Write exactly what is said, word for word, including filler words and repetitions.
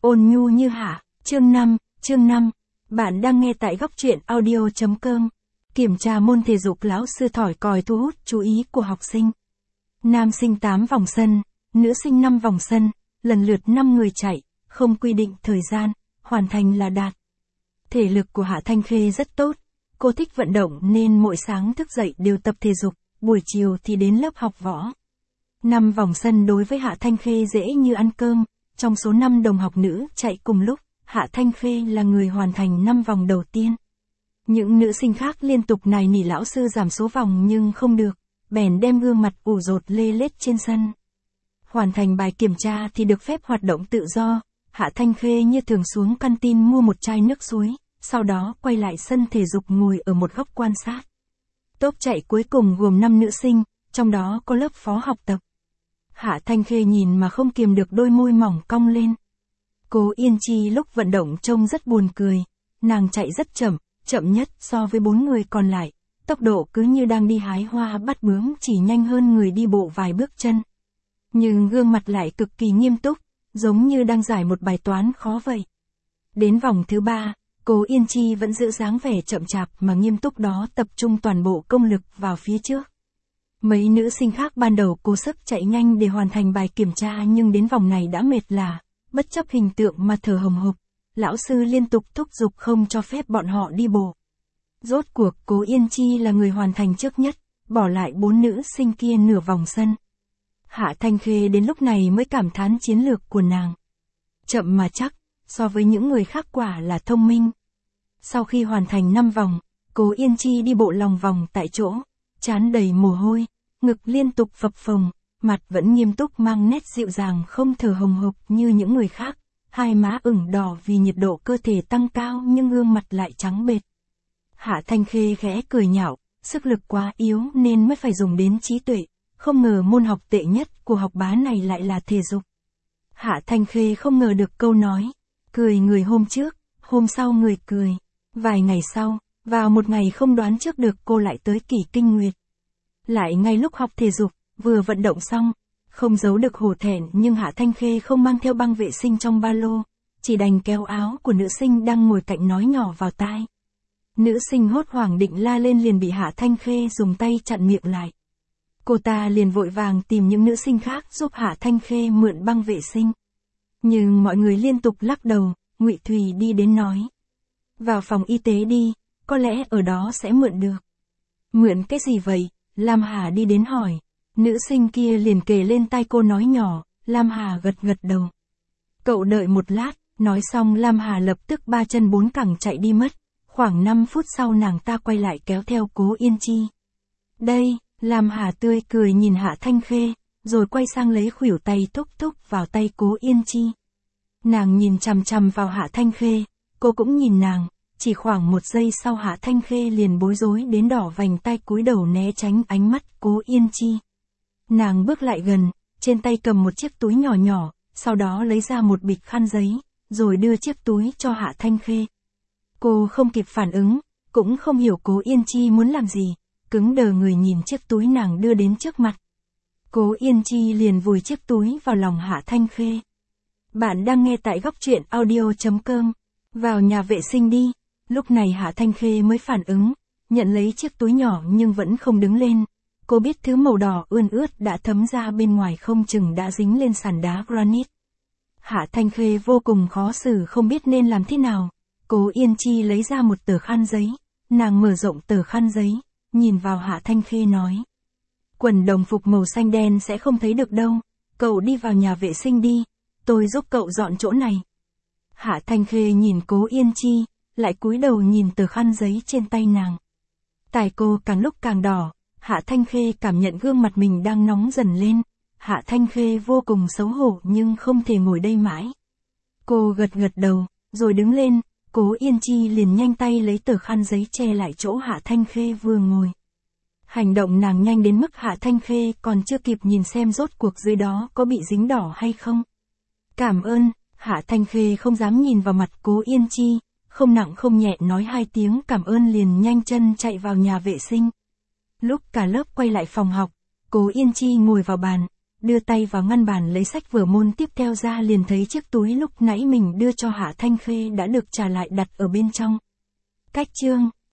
Ôn nhu như hạ, chương năm, chương năm. Bạn đang nghe tại góc truyện audio chấm com. Kiểm tra môn thể dục, lão sư thổi còi thu hút chú ý của học sinh. Nam sinh tám vòng sân, nữ sinh năm vòng sân, lần lượt năm người chạy, không quy định thời gian, hoàn thành là đạt. Thể lực của Hạ Thanh Khê rất tốt, cô thích vận động nên mỗi sáng thức dậy đều tập thể dục, buổi chiều thì đến lớp học võ. Năm vòng sân đối với Hạ Thanh Khê dễ như ăn cơm, trong số năm đồng học nữ chạy cùng lúc, Hạ Thanh Khê là người hoàn thành năm vòng đầu tiên. Những nữ sinh khác liên tục nài nỉ lão sư giảm số vòng nhưng không được, bèn đem gương mặt ủ rột lê lết trên sân. Hoàn thành bài kiểm tra thì được phép hoạt động tự do, Hạ Thanh Khê như thường xuống canteen mua một chai nước suối, sau đó quay lại sân thể dục ngồi ở một góc quan sát. Tốp chạy cuối cùng gồm năm nữ sinh, trong đó có lớp phó học tập. Hạ Thanh Khê nhìn mà không kiềm được đôi môi mỏng cong lên. Cố Yên Chi lúc vận động trông rất buồn cười, nàng chạy rất chậm, chậm nhất so với bốn người còn lại, tốc độ cứ như đang đi hái hoa bắt bướm, chỉ nhanh hơn người đi bộ vài bước chân. Nhưng gương mặt lại cực kỳ nghiêm túc, giống như đang giải một bài toán khó vậy. Đến vòng thứ ba, Cố Yên Chi vẫn giữ dáng vẻ chậm chạp mà nghiêm túc đó, tập trung toàn bộ công lực vào phía trước. Mấy nữ sinh khác ban đầu cố sức chạy nhanh để hoàn thành bài kiểm tra nhưng đến vòng này đã mệt lả, bất chấp hình tượng mà thở hồng hộc, lão sư liên tục thúc giục không cho phép bọn họ đi bộ. Rốt cuộc Cố Yên Chi là người hoàn thành trước nhất, bỏ lại bốn nữ sinh kia nửa vòng sân. Hạ Thanh Khê đến lúc này mới cảm thán chiến lược của nàng. Chậm mà chắc, so với những người khác quả là thông minh. Sau khi hoàn thành năm vòng, Cố Yên Chi đi bộ lòng vòng tại chỗ, trán đầy mồ hôi, ngực liên tục phập phồng, mặt vẫn nghiêm túc mang nét dịu dàng không thở hồng hộc như những người khác, hai má ửng đỏ vì nhiệt độ cơ thể tăng cao nhưng gương mặt lại trắng bệch. Hạ Thanh Khê khẽ cười nhạo, sức lực quá yếu nên mới phải dùng đến trí tuệ, không ngờ môn học tệ nhất của học bá này lại là thể dục. Hạ Thanh Khê không ngờ được câu nói, cười người hôm trước, hôm sau người cười. Vài ngày sau, vào một ngày không đoán trước được cô lại tới Kỷ Kinh Nguyệt. Lại ngay lúc học thể dục, vừa vận động xong, không giấu được hổ thẹn nhưng Hạ Thanh Khê không mang theo băng vệ sinh trong ba lô, chỉ đành kéo áo của nữ sinh đang ngồi cạnh nói nhỏ vào tai. Nữ sinh hốt hoảng định la lên liền bị Hạ Thanh Khê dùng tay chặn miệng lại. Cô ta liền vội vàng tìm những nữ sinh khác giúp Hạ Thanh Khê mượn băng vệ sinh. Nhưng mọi người liên tục lắc đầu, Ngụy Thùy đi đến nói. Vào phòng y tế đi, có lẽ ở đó sẽ mượn được. Mượn cái gì vậy? Lam Hà đi đến hỏi. Nữ sinh kia liền kề lên tai cô nói nhỏ, Lam Hà gật gật đầu. Cậu đợi một lát, nói xong Lam Hà lập tức ba chân bốn cẳng chạy đi mất. Khoảng năm phút sau nàng ta quay lại kéo theo Cố Yên Chi. Đây, Lam Hà tươi cười nhìn Hạ Thanh Khê, rồi quay sang lấy khuỷu tay thúc thúc vào tay Cố Yên Chi. Nàng nhìn chằm chằm vào Hạ Thanh Khê, cô cũng nhìn nàng, chỉ khoảng một giây sau Hạ Thanh Khê liền bối rối đến đỏ vành tai cúi đầu né tránh ánh mắt Cố Yên Chi. Nàng bước lại gần, trên tay cầm một chiếc túi nhỏ nhỏ, sau đó lấy ra một bịch khăn giấy, rồi đưa chiếc túi cho Hạ Thanh Khê. Cô không kịp phản ứng, cũng không hiểu Cố Yên Chi muốn làm gì, cứng đờ người nhìn chiếc túi nàng đưa đến trước mặt. Cố Yên Chi liền vùi chiếc túi vào lòng Hạ Thanh Khê. Bạn đang nghe tại góc truyện audio chấm com. Vào nhà vệ sinh đi. Lúc này Hạ Thanh Khê mới phản ứng, nhận lấy chiếc túi nhỏ nhưng vẫn không đứng lên. Cô biết thứ màu đỏ ươn ướt đã thấm ra bên ngoài không chừng đã dính lên sàn đá granite. Hạ Thanh Khê vô cùng khó xử không biết nên làm thế nào. Cố Yên Chi lấy ra một tờ khăn giấy, nàng mở rộng tờ khăn giấy, nhìn vào Hạ Thanh Khê nói. Quần đồng phục màu xanh đen sẽ không thấy được đâu, cậu đi vào nhà vệ sinh đi, tôi giúp cậu dọn chỗ này. Hạ Thanh Khê nhìn Cố Yên Chi, lại cúi đầu nhìn tờ khăn giấy trên tay nàng. Tai cô càng lúc càng đỏ, Hạ Thanh Khê cảm nhận gương mặt mình đang nóng dần lên. Hạ Thanh Khê vô cùng xấu hổ nhưng không thể ngồi đây mãi. Cô gật gật đầu, rồi đứng lên, Cố Yên Chi liền nhanh tay lấy tờ khăn giấy che lại chỗ Hạ Thanh Khê vừa ngồi. Hành động nàng nhanh đến mức Hạ Thanh Khê còn chưa kịp nhìn xem rốt cuộc dưới đó có bị dính đỏ hay không. Cảm ơn, Hạ Thanh Khê không dám nhìn vào mặt Cố Yên Chi, không nặng không nhẹ nói hai tiếng cảm ơn liền nhanh chân chạy vào nhà vệ sinh. Lúc cả lớp quay lại phòng học, Cố Yên Chi ngồi vào bàn, đưa tay vào ngăn bàn lấy sách vở môn tiếp theo ra liền thấy chiếc túi lúc nãy mình đưa cho Hạ Thanh Khê đã được trả lại đặt ở bên trong. Cách chương